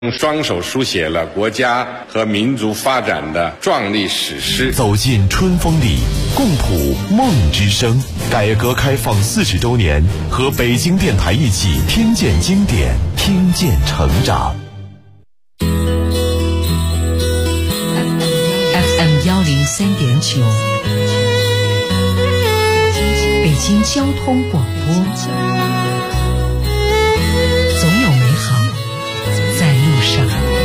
用双手书写了国家和民族发展的壮丽史诗。 走进春风里，共谱梦之声。改革开放40周年，和北京电台一起听见经典，听见成长。 FM 103.9，北京交通广播。总有美好在路上。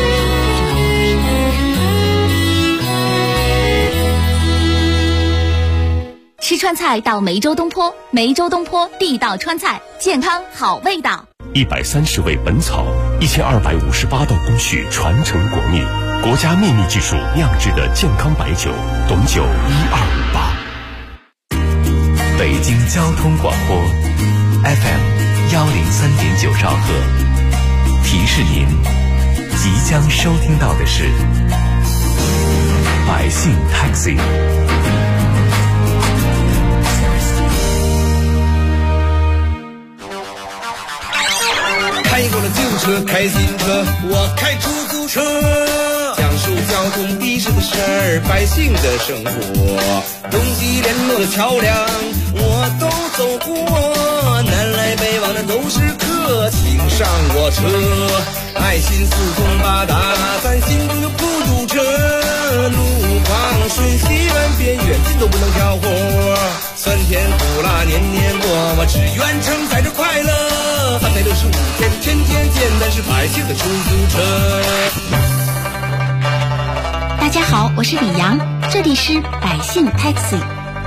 吃川菜到梅州东坡，梅州东坡地道川菜，健康好味道。 130味本草，1258道工序传承国秘，国家秘密技术酿制的健康白酒，董酒1258。 北京交通广播 FM 103.9兆赫，提示您即将收听到的是百姓 Taxi。 开过了旧车，开新车，我开出租车，讲述交通的士的事儿，百姓的生活，东西联络的桥梁我都走过，南来北往的都是客，请上我车，爱心四通八达，咱心中就不堵车，路况瞬息万变，远近都不能挑活，酸甜苦辣年年过，我只愿承载着快乐，365天天天见，但是百姓的出租车。 大家好，我是李阳，这里是百姓 Taxi。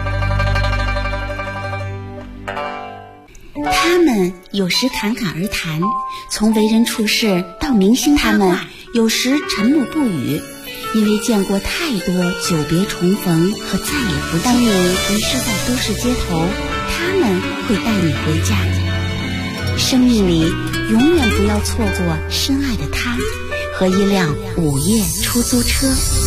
他们有时侃侃而谈，从为人处事到明星他们有时沉默不语，因为见过太多久别重逢和再也不见。当你迷失在都市街头，他们会带你回家。生命里永远不要错过深爱的他和一辆午夜出租车。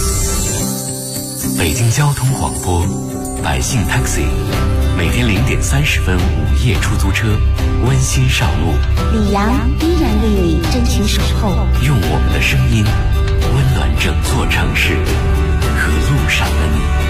北京交通广播百姓 Taxi， 每天0点30分午夜出租车温馨上路， 李阳依然为你真情守候， 用我们的声音温暖整座城市和路上的你。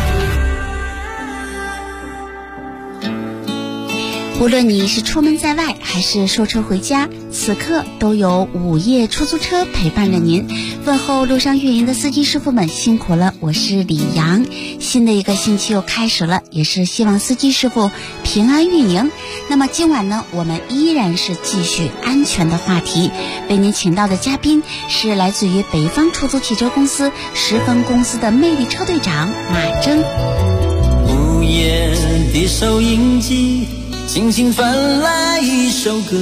无论你是出门在外还是收车回家，此刻都有午夜出租车陪伴着您。问候路上运营的司机师傅们辛苦了，我是李阳。新的一个星期又开始了，也是希望司机师傅平安运营。那么今晚呢，我们依然是继续安全的话题，为您请到的嘉宾是来自于北方出租汽车公司10分公司的魅力车队长马征。 午夜的收音机轻轻传来一首歌，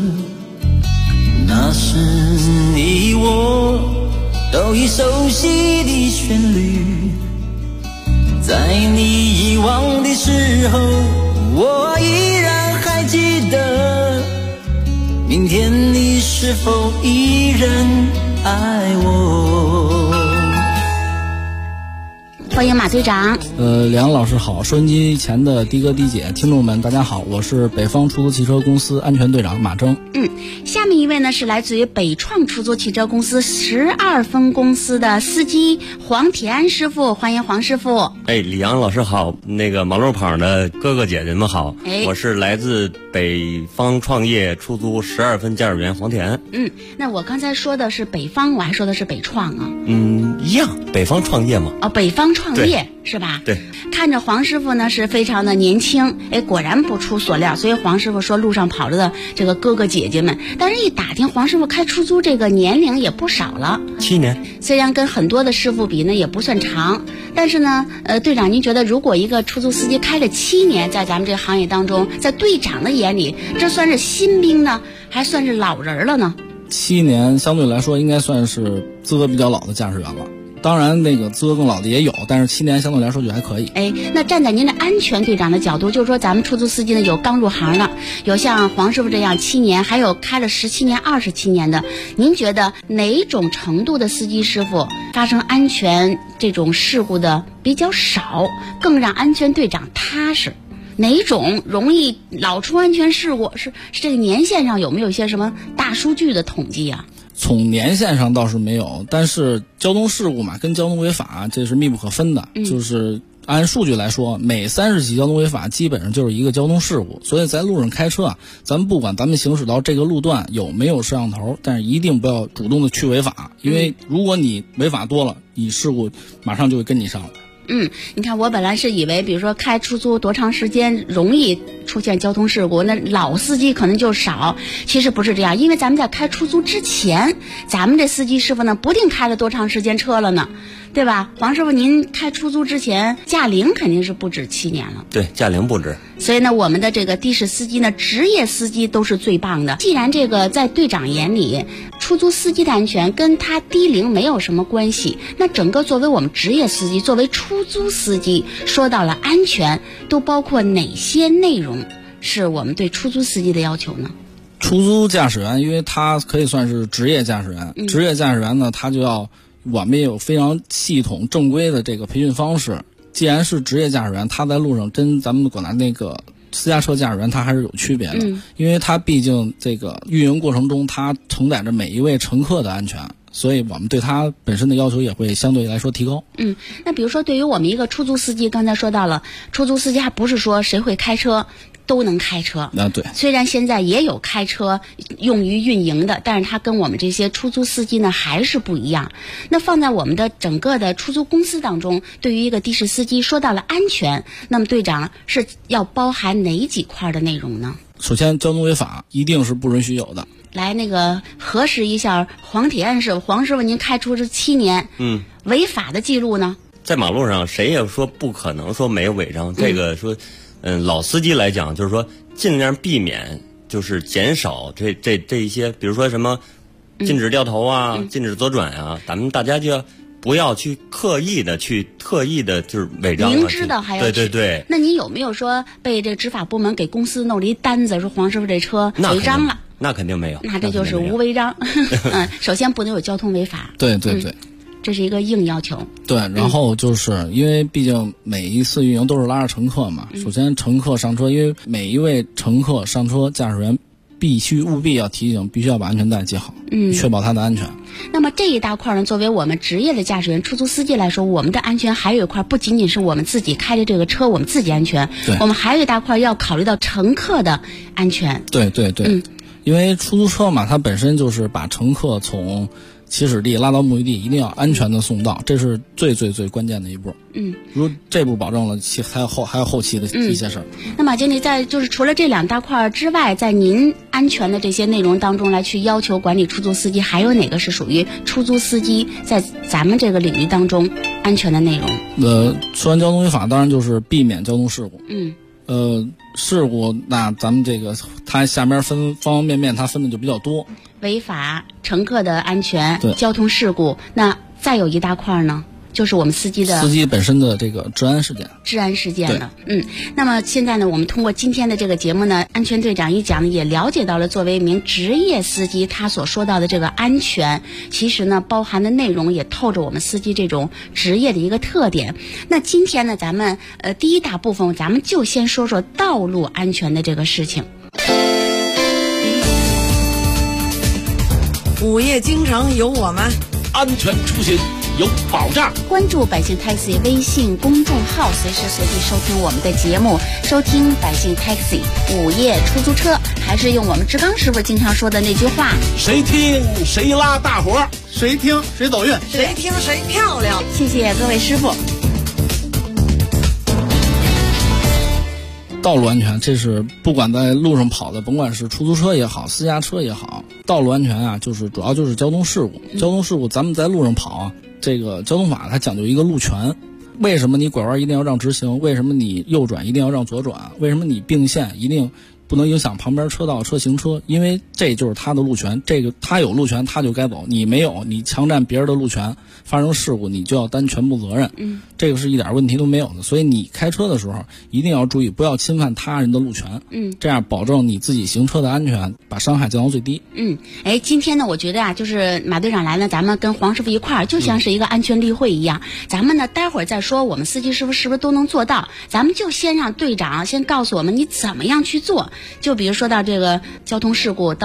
那是你我都已熟悉的旋律，在你遗忘的时候，我依然还记得，明天你是否依然爱我。 欢迎马队长。 梁老师好，收音机前的的哥的姐听众们大家好，我是北方出租汽车公司安全队长马征。 下面一位呢是来自于北创出租汽车公司12分公司的司机黄铁安师傅，欢迎黄师傅。 李阳老师好，那个马路旁的哥哥姐姐们好，我是来自北方创业出租12分驾驶员黄铁安。 那我刚才说的是北方，我还说的是北创啊。 一样，北方创业嘛。 北方创业是吧？ 对。 看着黄师傅呢是非常的年轻，果然不出所料，所以黄师傅说路上跑着的这个哥哥姐姐们，但是一打听黄师傅开出租这个年龄也不少了，7年。虽然跟很多的师傅比呢也不算长，但是呢队长您觉得如果一个出租司机开了7年，在咱们这个行业当中，在队长的眼里这算是新兵呢还算是老人了呢 ？7年相对来说应该算是资格比较老的驾驶员了，当然那个资格更老的也有，但是7年相对来说就还可以。 那站在您的安全队长的角度，就是说咱们出租司机呢有刚入行的，有像黄师傅这样7年，还有开了17年27年的，您觉得哪种程度的司机师傅发生安全这种事故的比较少，更让安全队长踏实？哪种容易老出安全事故？是这个年限上有没有一些什么大数据的统计啊？ 从年限上倒是没有，但是交通事故嘛，跟交通违法这是密不可分的。就是按数据来说，每30起交通违法基本上就是一个交通事故。所以在路上开车啊，咱们不管咱们行驶到这个路段有没有摄像头，但是一定不要主动的去违法，因为如果你违法多了，你事故马上就会跟你上来。 你看我本来是以为比如说开出租多长时间容易出现交通事故，那老司机可能就少，其实不是这样。因为咱们在开出租之前，咱们这司机师傅呢不定开了多长时间车了呢，对吧？黄师傅您开出租之前驾龄肯定是不止7年了。 对，驾龄不止。 所以呢我们的这个的士司机呢，职业司机都是最棒的。既然这个在队长眼里出租司机的安全跟他低龄没有什么关系，那整个作为我们职业司机，作为出租司机，说到了安全都包括哪些内容是我们对出租司机的要求呢？ 出租驾驶员因为他可以算是职业驾驶员，职业驾驶员呢他就要我们也有非常系统正规的这个培训方式。既然是职业驾驶员，他在路上跟咱们广大那个私家车驾驶员他还是有区别的，因为他毕竟这个运营过程中他承载着每一位乘客的安全，所以我们对他本身的要求也会相对来说提高。 那比如说对于我们一个出租司机，刚才说到了，出租司机还不是说谁会开车都能开车。 对， 虽然现在也有开车用于运营的，但是它跟我们这些出租司机呢还是不一样。那放在我们的整个的出租公司当中，对于一个的士司机说到了安全，那么队长是要包含哪几块的内容呢？ 首先交通违法一定是不允许有的。 来那个核实一下黄铁案师傅，黄师傅您开出这7年违法的记录呢？ 在马路上谁也说不可能说没有违章，这个说老司机来讲就是说尽量避免，就是减少这一些，比如说什么禁止掉头啊，禁止左转啊，咱们大家就要不要去特意的就是违章， 明知道还要去。 对。 那你有没有说被这执法部门给公司弄了一单子，说黄师傅这车违章了？ 那肯定没有。 那这就是无违章。首先不能有交通违法。 对。 这是一个硬要求。 对，然后就是因为毕竟每一次运营都是拉着乘客嘛，首先乘客上车，因为每一位乘客上车，驾驶员务必要提醒，必须要把安全带系好，确保他的安全。 那么这一大块呢，作为我们职业的驾驶员、出租司机来说，我们的安全还有一块，不仅仅是我们自己开着这个车，我们自己安全，我们还有一大块要考虑到乘客的安全。 对，因为出租车嘛，它本身就是把乘客从起始地拉到目的地，一定要安全的送到，这是最关键的一步。如果这步保证了，还有后期的一些事儿。 那马经理在就是除了这2大块之外，在您安全的这些内容当中来去要求管理出租司机，还有哪个是属于出租司机在咱们这个领域当中安全的内容？ 说完交通违法，当然就是避免交通事故。事故那咱们这个它下面分方方面面，它分的就比较多。 违法、乘客的安全、交通事故，那再有一大块呢，就是我们司机本身的这个治安事件了。那么现在呢，我们通过今天的这个节目呢，安全队长一讲呢，也了解到了作为一名职业司机他所说到的这个安全，其实呢包含的内容也透着我们司机这种职业的一个特点。那今天呢，咱们第一大部分咱们就先说说道路安全的这个事情。 午夜京城有我们， 安全出行有保障。 关注百姓 Taxi 微信公众号，随时随地收听我们的节目，收听百姓 Taxi 午夜出租车，还是用我们志刚师傅经常说的那句话： 谁听谁拉大活，谁听谁走运， 谁听谁漂亮。 谢谢各位师傅。 道路安全，这是不管在路上跑的，甭管是出租车也好，私家车也好，道路安全啊，就是主要就是交通事故。交通事故，咱们在路上跑啊，这个交通法它讲究一个路权。为什么你拐弯一定要让直行？为什么你右转一定要让左转？为什么你并线一定不能影响旁边车道车行车？因为这就是他的路权，这个他有路权他就该走，你没有，你强占别人的路权，发生事故你就要担全部责任。这个是一点问题都没有的。所以你开车的时候一定要注意，不要侵犯他人的路权。这样保证你自己行车的安全，把伤害降到最低。 今天呢，我觉得啊，就是马队长来了，咱们跟黄师傅一块儿，就像是一个安全例会一样。咱们呢，待会儿再说我们司机师傅是不是都能做到，咱们就先让队长先告诉我们你怎么样去做。就比如说到这个交通事故、道路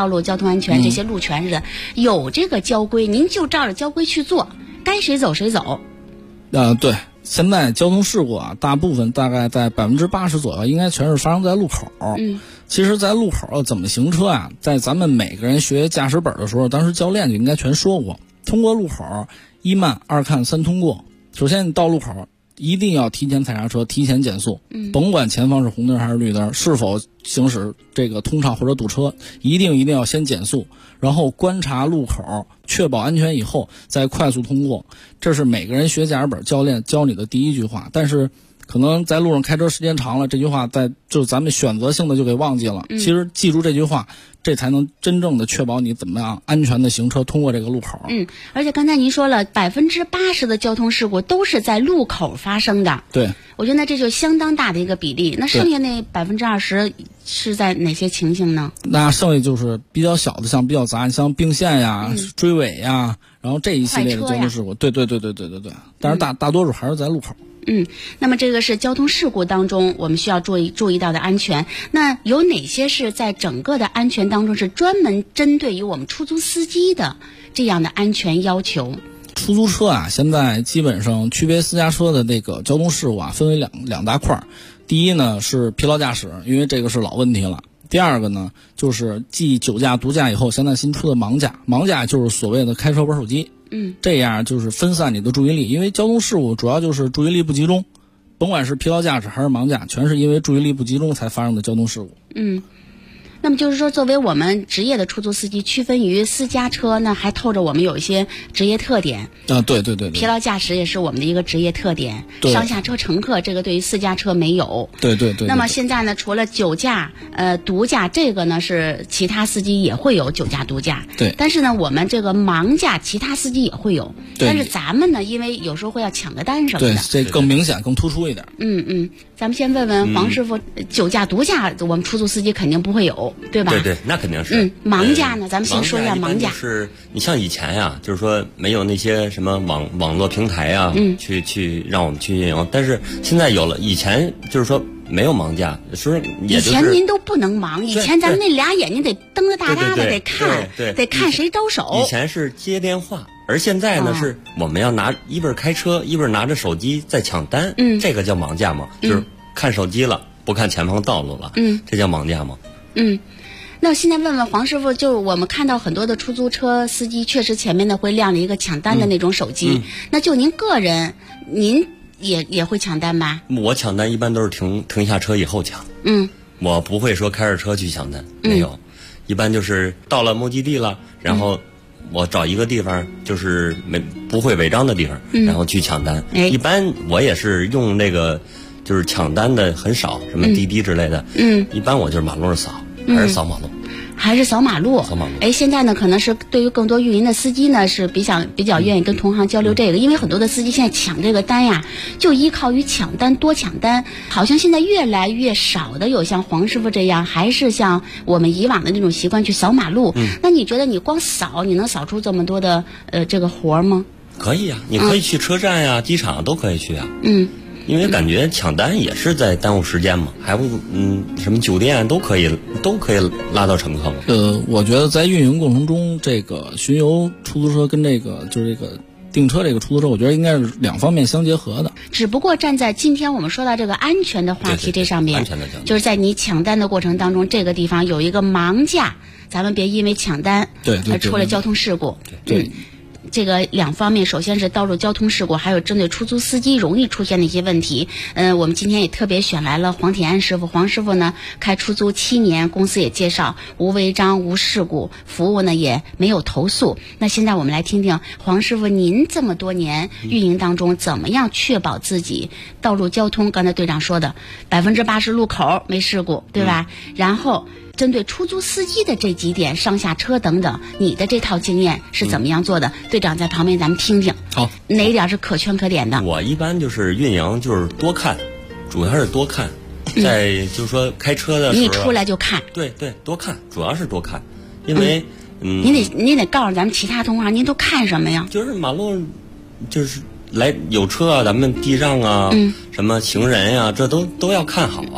路交通安全这些路权似的，有这个交规，您就照着交规去做，该谁走谁走。 对，现在交通事故啊，大部分大概在80%左右，应该全是发生在路口。其实，在路口怎么行车啊，在咱们每个人学驾驶本的时候，当时教练就应该全说过。通过路口，1慢2看3通过。首先，你到路口一定要提前踩刹车，提前减速，甭管前方是红灯还是绿灯，是否行驶这个通畅或者堵车，一定要先减速，然后观察路口，确保安全以后再快速通过。这是每个人学驾驶本教练教你的第一句话。但是可能在路上开车时间长了，这句话就咱们选择性的就给忘记了。其实记住这句话，这才能真正的确保你怎么样安全的行车通过这个路口。 而且刚才您说了，80%的交通事故都是在路口发生的。 对， 我觉得这就相当大的一个比例。那剩下那20%是在哪些情形呢？ 那剩下就是比较小的，像比较杂，像并线呀、追尾呀，然后这一系列的交通事故。对。但是大多数还是在路口。 那么这个是交通事故当中我们需要注意到的安全。那有哪些是在整个的安全当中是专门针对于我们出租司机的这样的安全要求？ 出租车啊，现在基本上区别私家车的那个交通事故啊，分为两大块。第一呢是疲劳驾驶，因为这个是老问题了。第二个呢就是继酒驾、毒驾以后，现在新出的盲驾。盲驾就是所谓的开车玩手机。这样就是分散你的注意力，因为交通事故主要就是注意力不集中，甭管是疲劳驾驶还是盲驾，全是因为注意力不集中才发生的交通事故。 那么就是说，作为我们职业的出租司机，区分于私家车，那还透着我们有一些职业特点。 对。 疲劳驾驶也是我们的一个职业特点。上下车乘客这个对于私家车没有。 对。 那么现在呢，除了酒驾、毒驾，这个呢是其他司机也会有酒驾、毒驾。 对。 但是呢，我们这个盲驾，其他司机也会有。但是咱们呢，因为有时候会要抢个单什么的。 对，这更明显、更突出一点。 咱们先问问黄师傅，酒驾、毒驾，我们出租司机肯定不会有，对吧？ 对，那肯定是。 盲驾呢，咱们先说一下盲驾。 是你像以前呀，就是说没有那些什么网络平台啊，去让我们去运营。但是现在有了，以前就是说没有盲驾，说以前您都不能盲，以前咱们那俩眼睛得瞪着大大的得看，得看谁招手。 以前是接电话。而现在呢，是我们要一边开车一边拿着手机在抢单，这个叫盲驾嘛，就是看手机了，不看前方道路了，这叫盲驾嘛。 那我现在问问黄师傅，就是我们看到很多的出租车司机，确实前面呢会亮着一个抢单的那种手机，那就您个人，您也会抢单吧？ 我抢单一般都是停下车以后抢，我不会说开着车去抢单，没有，一般就是到了目的地了，然后我找一个地方，就是不会违章的地方，然后去抢单。一般我也是用那个，就是抢单的很少，什么滴滴之类的。一般我就是马路上扫，还是扫马路。 还是扫马路。现在呢，可能是对于更多运营的司机呢，是比较愿意跟同行交流这个，因为很多的司机现在抢这个单呀，就依靠于抢单多抢单，好像现在越来越少的有像黄师傅这样，还是像我们以往的那种习惯去扫马路。那你觉得你光扫，你能扫出这么多的这个活吗？ 可以啊，你可以去车站呀、机场都可以去啊。因为感觉抢单也是在耽误时间嘛，还不什么酒店都可以拉到乘客嘛。 我觉得在运营过程中，这个巡游出租车跟这个就是这个订车这个出租车，我觉得应该是两方面相结合的。 只不过站在今天我们说到这个安全的话题这上面，就是在你抢单的过程当中，这个地方有一个盲驾，咱们别因为抢单而出了交通事故。这个两方面，首先是道路交通事故，还有针对出租司机容易出现的一些问题。我们今天也特别选来了黄铁安师傅。黄师傅呢开出租7年，公司也介绍无违章无事故，服务呢也没有投诉。那现在我们来听听黄师傅，您这么多年运营当中，怎么样确保自己道路交通？刚才队长说的80%路口没事故，对吧？然后针对出租司机的这几点，上下车等等，你的这套经验是怎么样做的？队长在旁边咱们听听。 好， 哪一点是可圈可点的？ 我一般就是运营，就是多看，主要是多看。在就是说开车的时候， 你出来就看。 对，多看，主要是多看，因为您得告诉咱们其他同行，您都看什么呀？ 就是马路，就是来有车啊，咱们避让啊，什么行人呀，这都要看好啊。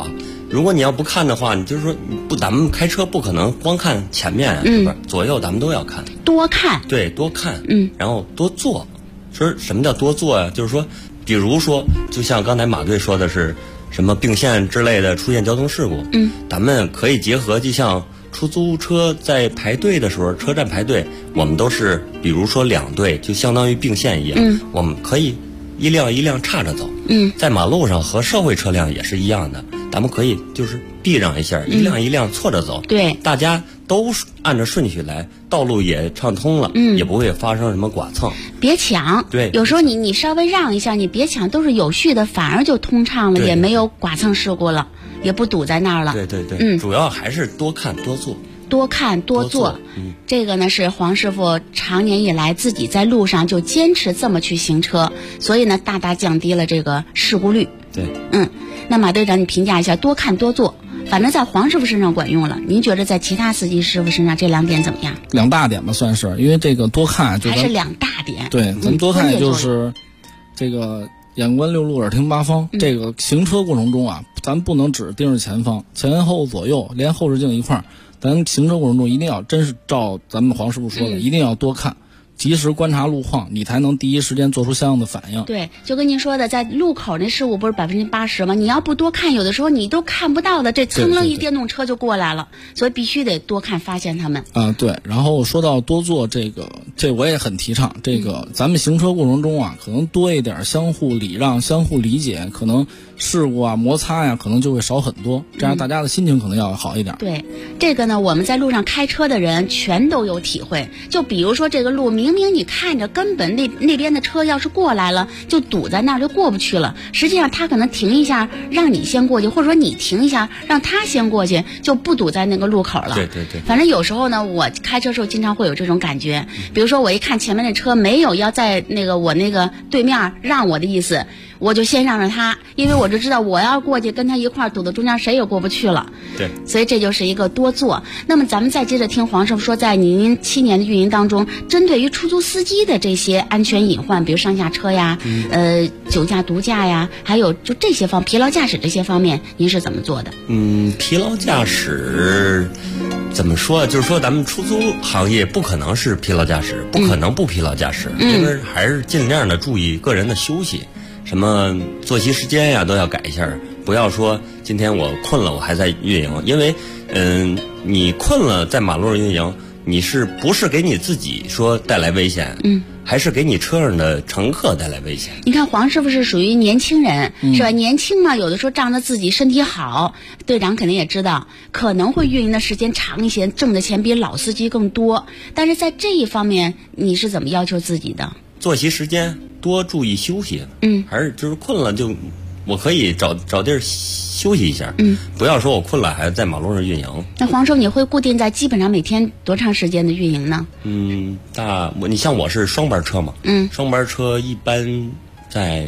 如果你要不看的话，你就是说咱们开车不可能光看前面啊，是吧？左右咱们都要看， 多看。 对，多看，然后多做。说什么叫多做呀？就是说，比如说，就像刚才马队说的是什么并线之类的出现交通事故，咱们可以结合，就像出租车在排队的时候，车站排队，我们都是比如说2队，就相当于并线一样，我们可以一辆一辆岔着走。在马路上和社会车辆也是一样的，咱们可以就是避让一下，一辆一辆错着走。 对， 大家都按照顺序来，道路也畅通了，也不会发生什么剐蹭。 别抢。 对， 有时候你稍微让一下，你别抢，都是有序的，反而就通畅了，也没有剐蹭事故了，也不堵在那儿了。 对对对，主要还是多看多做。 多看多做，这个呢是黄师傅长年以来自己在路上就坚持这么去行车，所以呢大大降低了这个事故率。 对， 那马队长你评价一下，多看多做，反正在黄师傅身上管用了，您觉得在其他司机师傅身上这2点怎么样 ？2大点吧，算是，因为这个多看就还是2大点。 对，咱们多看就是这个眼观六路，耳听八方。这个行车过程中啊，咱不能只盯着前方，前后左右连后视镜一块儿。咱行车过程中一定要真是照咱们黄师傅说的，一定要多看，及时观察路况，你才能第一时间做出相应的反应。 对，就跟您说的，在路口那事故不是80%吗？你要不多看，有的时候你都看不到的，这蹭楞一电动车就过来了，所以必须得多看，发现他们。 对。然后说到多做这我也很提倡。这个咱们行车过程中啊，可能多一点相互礼让、相互理解，可能事故啊、摩擦呀，可能就会少很多，这样大家的心情可能要好一点。 对，这个呢，我们在路上开车的人全都有体会。就比如说这个路，明明你看着根本那边的车要是过来了，就堵在那儿就过不去了。实际上他可能停一下让你先过去，或者说你停一下让他先过去，就不堵在那个路口了。 对对对。 反正有时候呢，我开车时候经常会有这种感觉。比如说我一看前面的车没有要在我那个对面让我的意思，我就先让着他，因为我就知道我要过去跟他一块儿堵到中间，谁也过不去了。 对， 所以这就是一个多做。那么咱们再接着听黄师傅说，在您7年的运营当中，针对于出租司机的这些安全隐患，比如上下车呀，酒驾、毒驾呀，还有就这些疲劳驾驶这些方面，您是怎么做的？ 疲劳驾驶怎么说？就是说咱们出租行业不可能是疲劳驾驶，不可能不疲劳驾驶，因为还是尽量的注意个人的休息。什么作息时间呀都要改一下，不要说今天我困了我还在运营，因为你困了在马路上运营，你是不是给你自己说带来危险？还是给你车上的乘客带来危险？ 你看黄师傅是属于年轻人，是吧？年轻嘛，有的时候仗着自己身体好，队长肯定也知道，可能会运营的时间长一些，挣的钱比老司机更多。但是在这一方面，你是怎么要求自己的？ 作息时间多注意休息，还是就是困了就我可以找地儿休息一下，不要说我困了还在马路上运营。 那黄叔，你会固定在基本上每天多长时间的运营呢？ 你像我是双班车嘛，双班车一般在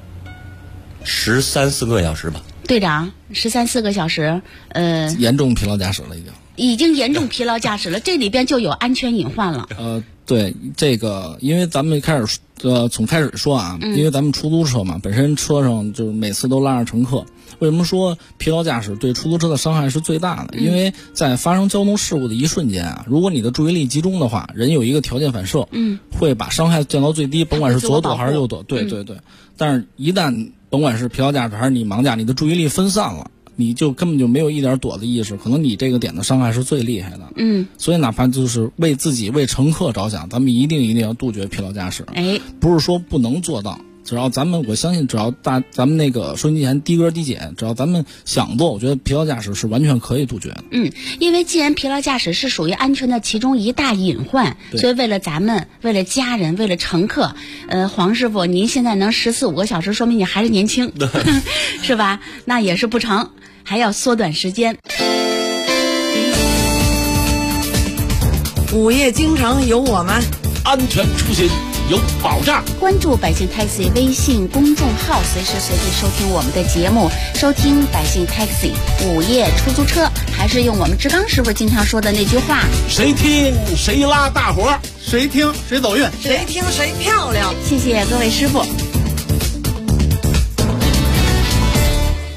13、14个小时吧。 队长，13、14个小时， 严重疲劳驾驶了已经严重疲劳驾驶了，这里边就有安全隐患了。 对这个，因为咱们从开始说啊，因为咱们出租车嘛，本身车上就是每次都拉着乘客。为什么说疲劳驾驶对出租车的伤害是最大的？因为在发生交通事故的一瞬间啊，如果你的注意力集中的话，人有一个条件反射，会把伤害降到最低，甭管是左躲还是右躲。对。但是，一旦甭管是疲劳驾驶还是你盲驾，你的注意力分散了，你就根本就没有一点躲的意识，可能你这个点的伤害是最厉害的。所以哪怕就是为自己、为乘客着想，咱们一定要杜绝疲劳驾驶。不是说不能做到，只要我相信，只要咱们那个收音机前低歌低减，只要咱们想做，我觉得疲劳驾驶是完全可以杜绝的。 因为既然疲劳驾驶是属于安全的其中一大隐患，所以为了咱们，为了家人，为了乘客，黄师傅，您现在能14、15个小时，说明你还是年轻，是吧？那也是不成，还要缩短时间。 午夜京城有我们， 安全出行有保障。 关注百姓 Taxi 微信公众号，随时随地收听我们的节目，收听百姓 Taxi 午夜出租车，还是用我们志刚师傅经常说的那句话： 谁听谁拉大活，谁听谁走运， 谁听谁漂亮。 谢谢各位师傅。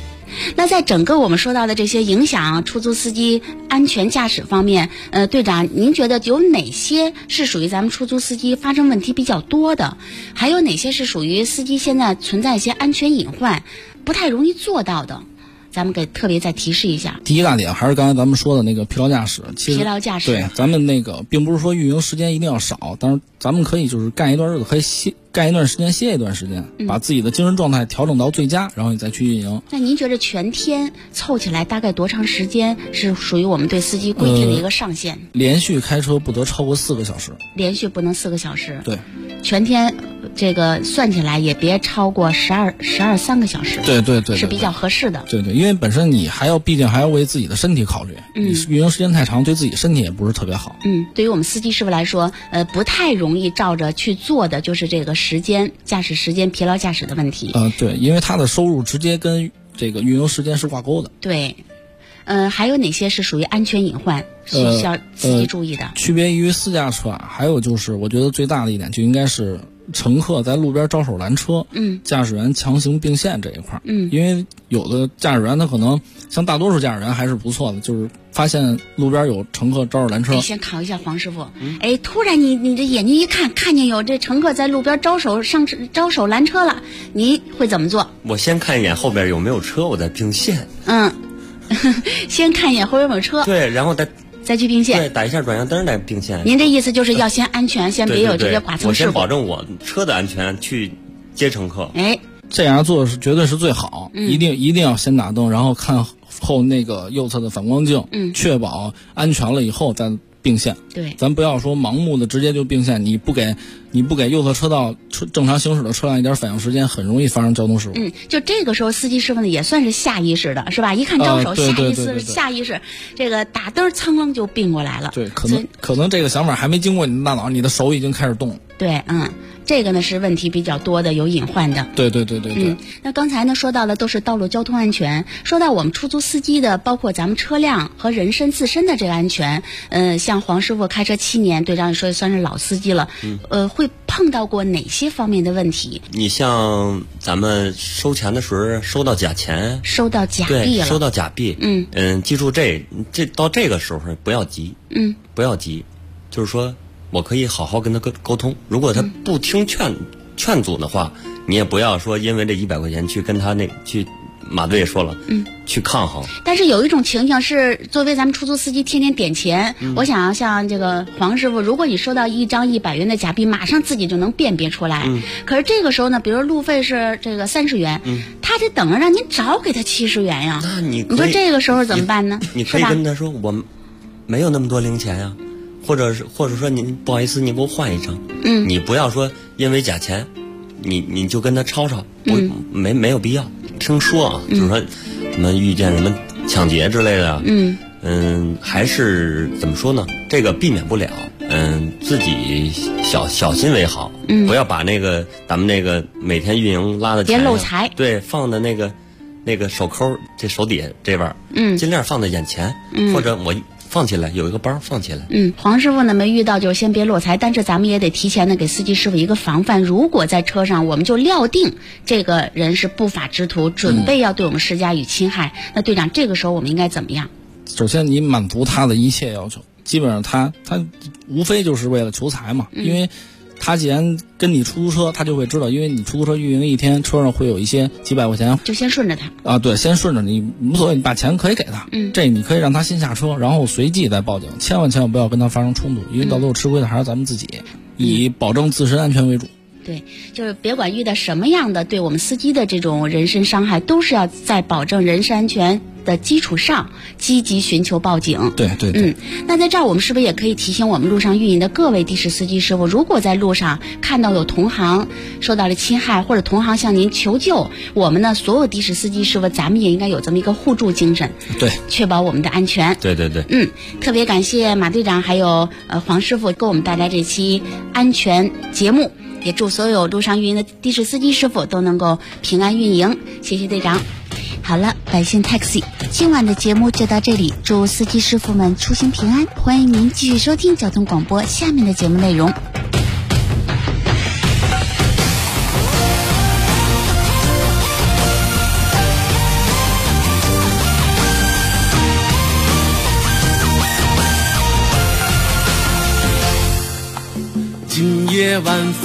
那在整个我们说到的这些影响出租司机安全驾驶方面，队长，您觉得有哪些是属于咱们出租司机发生问题比较多的？还有哪些是属于司机现在存在一些安全隐患，不太容易做到的？咱们给特别再提示一下。第一大点还是刚才咱们说的那个疲劳驾驶。其实疲劳驾驶，对，咱们那个并不是说运营时间一定要少，但是咱们可以就是干一段日子，可以干一段时间，歇一段时间，把自己的精神状态调整到最佳，然后你再去运营。那您觉得全天凑起来大概多长时间是属于我们对司机规定的一个上限？连续开车不得超过4个小时。连续不能4个小时。对。全天这个算起来也别超过3个小时。对对对，是比较合适的。对对，因为本身你毕竟还要为自己的身体考虑。你运营时间太长，对自己身体也不是特别好。对于我们司机师傅来说，不太容易照着去做的就是这个驾驶时间疲劳驾驶的问题。对，因为他的收入直接跟这个运营时间是挂钩的。对。还有哪些是属于安全隐患需要司机注意的？区别于私家车啊，还有就是我觉得最大的一点就应该是乘客在路边招手拦车，驾驶员强行并线这一块。因为有的驾驶员他可能像大多数驾驶员还是不错的，就是发现路边有乘客招手拦车。先考一下黄师傅，突然你这眼睛一看见有这乘客在路边招手拦车了，你会怎么做？我先看一眼后边有没有车，我再并线。先看一眼后边有没有车，对，然后再去并线，对，打一下转向灯再并线。您这意思就是要先安全，先别有这些剐蹭事故。我先保证我车的安全去接乘客。这样做是绝对是最好，一定要先打灯，然后看后那个右侧的反光镜，确保安全了以后再并线。对，咱不要说盲目的直接就并线，你不给右侧车道正常行驶的车辆一点反应时间，很容易发生交通事故。就这个时候司机师傅呢也算是下意识的，是吧？一看招手，下意识这个打灯噌楞就并过来了。对，可能这个想法还没经过你的大脑，你的手已经开始动了。对，这个呢是问题比较多的，有隐患的。对。那刚才呢说到的都是道路交通安全，说到我们出租司机的，包括咱们车辆和人身自身的这个安全，像黄师傅开车7年，队长也说算是老司机了，会碰到过哪些方面的问题？你像咱们收钱的时候收到假钱，收到假币了，收到假币，记住这到这个时候不要急，不要急，就是说我可以好好跟他沟通，如果他不听劝阻的话，你也不要说因为这100块钱去跟他去马队也说了，去抗衡。但是有一种情形是，作为咱们出租司机天天点钱，我想要像这个黄师傅，如果你收到一张100元的假币，马上自己就能辨别出来。可是这个时候呢，比如路费是这个30元，他得等着让您找给他70元呀。那你说这个时候怎么办呢？你可以跟他说我没有那么多零钱呀。或者说您不好意思，您给我换一张。你不要说因为假钱，你就跟他吵，没有必要。听说啊，就是说什么遇见什么抢劫之类的，还是怎么说呢？这个避免不了，自己小心为好，不要把咱们那个每天运营拉的钱，别漏财，对，放的那个手扣这手底下这边，尽量放在眼前，或者我放起来，有一个包放起来。黄师傅呢没遇到就先别落财，但是咱们也得提前呢给司机师傅一个防范。如果在车上我们就料定这个人是不法之徒，准备要对我们施加与侵害，那队长这个时候我们应该怎么样？首先你满足他的一切要求，基本上他无非就是为了求财嘛，因为他既然跟你出租车，他就会知道，因为你出租车运营一天，车上会有一些几百块钱，就先顺着他啊，对，先顺着你无所谓，你把钱可以给他，这你可以让他先下车，然后随即再报警，千万不要跟他发生冲突，因为到最后吃亏的还是咱们自己，以保证自身安全为主。对，就是别管遇到什么样的对我们司机的这种人身伤害，都是要在保证人身安全的基础上积极寻求报警。对。那在这儿我们是不是也可以提醒我们路上运营的各位的士司机师傅，如果在路上看到有同行受到了侵害，或者同行向您求救，我们呢所有的士司机师傅咱们也应该有这么一个互助精神，对，确保我们的安全。对。特别感谢马队长还有黄师傅给我们带来这期安全节目，也祝所有路上运营的的士司机师傅都能够平安运营，谢谢队长。好了，百姓 Taxi 今晚的节目就到这里，祝司机师傅们出行平安，欢迎您继续收听交通广播下面的节目内容。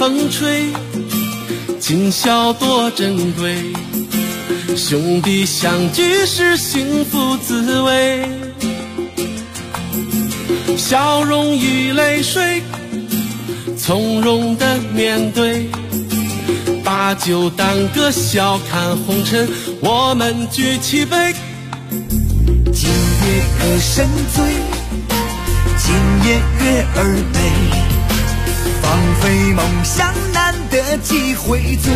风吹，今宵多珍贵。兄弟相聚是幸福滋味，笑容与泪水从容地面对，把酒当歌，笑看红尘，我们举起杯。 今夜歌声醉，今夜月儿美，放飞梦想难得几回醉。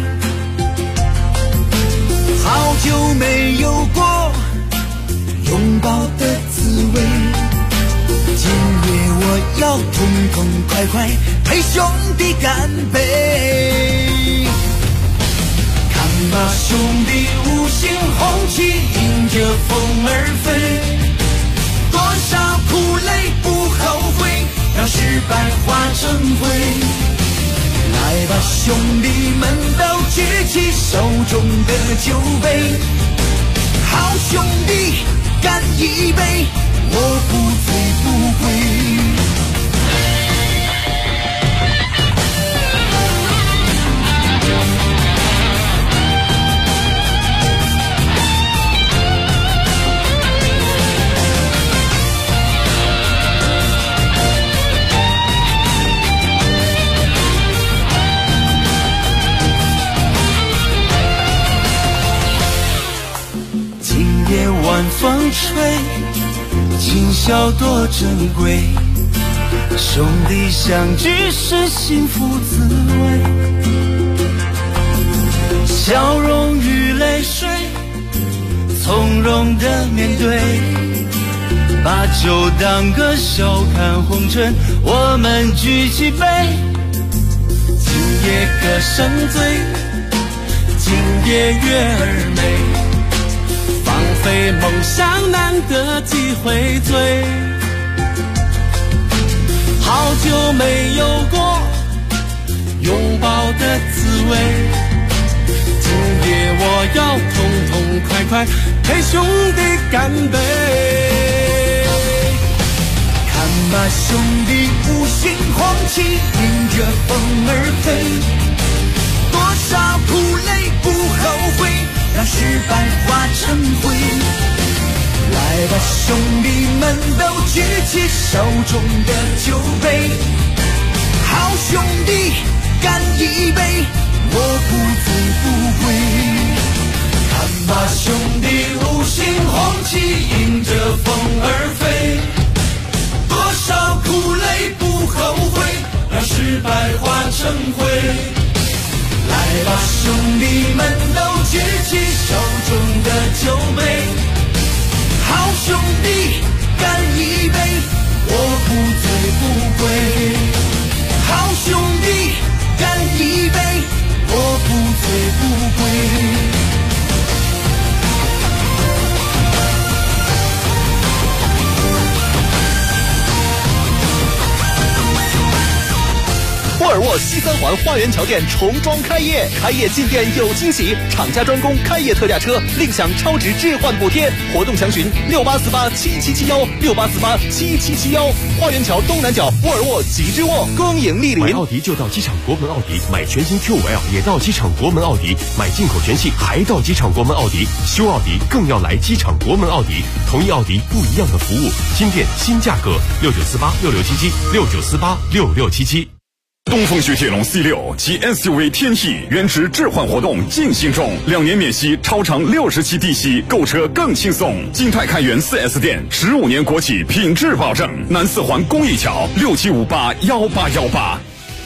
好久没有过拥抱的滋味，今夜我要痛痛快快陪兄弟干杯。看吧兄弟，五星红旗迎着风儿飞，多少苦累不后悔，让失败化成灰。来吧兄弟们，都举起手中的酒杯，好兄弟干一杯，我不醉不归。晚风吹，今宵多珍贵。兄弟相聚是幸福滋味，笑容与泪水从容地面对，把酒当歌，笑看红尘，我们举起杯。今夜歌声醉，今夜月儿美，放飞梦想难得几回醉，好久没有过拥抱的滋味，今夜我要痛痛快快陪兄弟干杯。看吧兄弟，五星红旗迎着风儿飞，多少苦累不后悔，让失败化成灰。来吧兄弟们，都举起手中的酒杯，好兄弟干一杯，我不醉不归。看吧兄弟，五星红旗迎着风儿飞，多少苦累不后悔，让失败化成灰。来吧兄弟们，都举起手中的酒杯，好兄弟干一杯，我不醉不归。好兄弟干一杯，我不醉不归。 沃尔沃西三环花园桥店重装开业，开业进店有惊喜，厂家专供开业特价车，另享超值置换补贴。活动详询68487771，68487771。花园桥东南角沃尔沃极致沃，恭迎莅临。 买奥迪就到机场国门奥迪，买全新 Q5L 也到机场国门奥迪，买进口全系还到机场国门奥迪。修奥迪更要来机场国门奥迪，同一奥迪不一样的服务，新店新价格，69486677，69486677。 东风雪铁龙 C6 及 SUV 天翼原值置换活动进行中，2年免息，超长60期低息，购车更轻松。金泰开元 4S 店，15年国企品质保证。南四环公益桥67581818。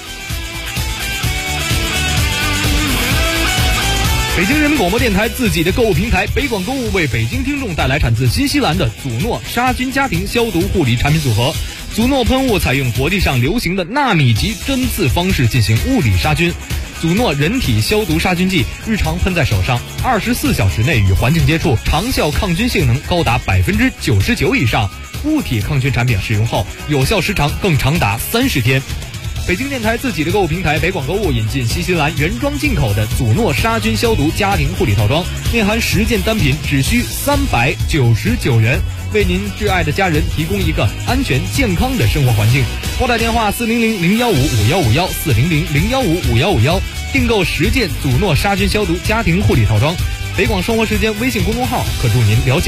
北京人民广播电台自己的购物平台北广购物为北京听众带来产自新西兰的祖诺杀菌家庭消毒护理产品组合。祖诺喷雾采用国际上流行的纳米级针刺方式进行物理杀菌。祖诺人体消毒杀菌剂日常喷在手上，24小时内与环境接触，长效抗菌性能高达99%以上。物体抗菌产品使用后，有效时长更长达30天。北京电台自己的购物平台北广购物引进新西兰原装进口的祖诺杀菌消毒家庭护理套装，内含10件单品，只需399元。 为您挚爱的家人提供一个安全健康的生活环境。拨打电话400-015-5151，400-015-5151，订购10件祖诺杀菌消毒家庭护理套装。北广生活时间微信公众号可助您了解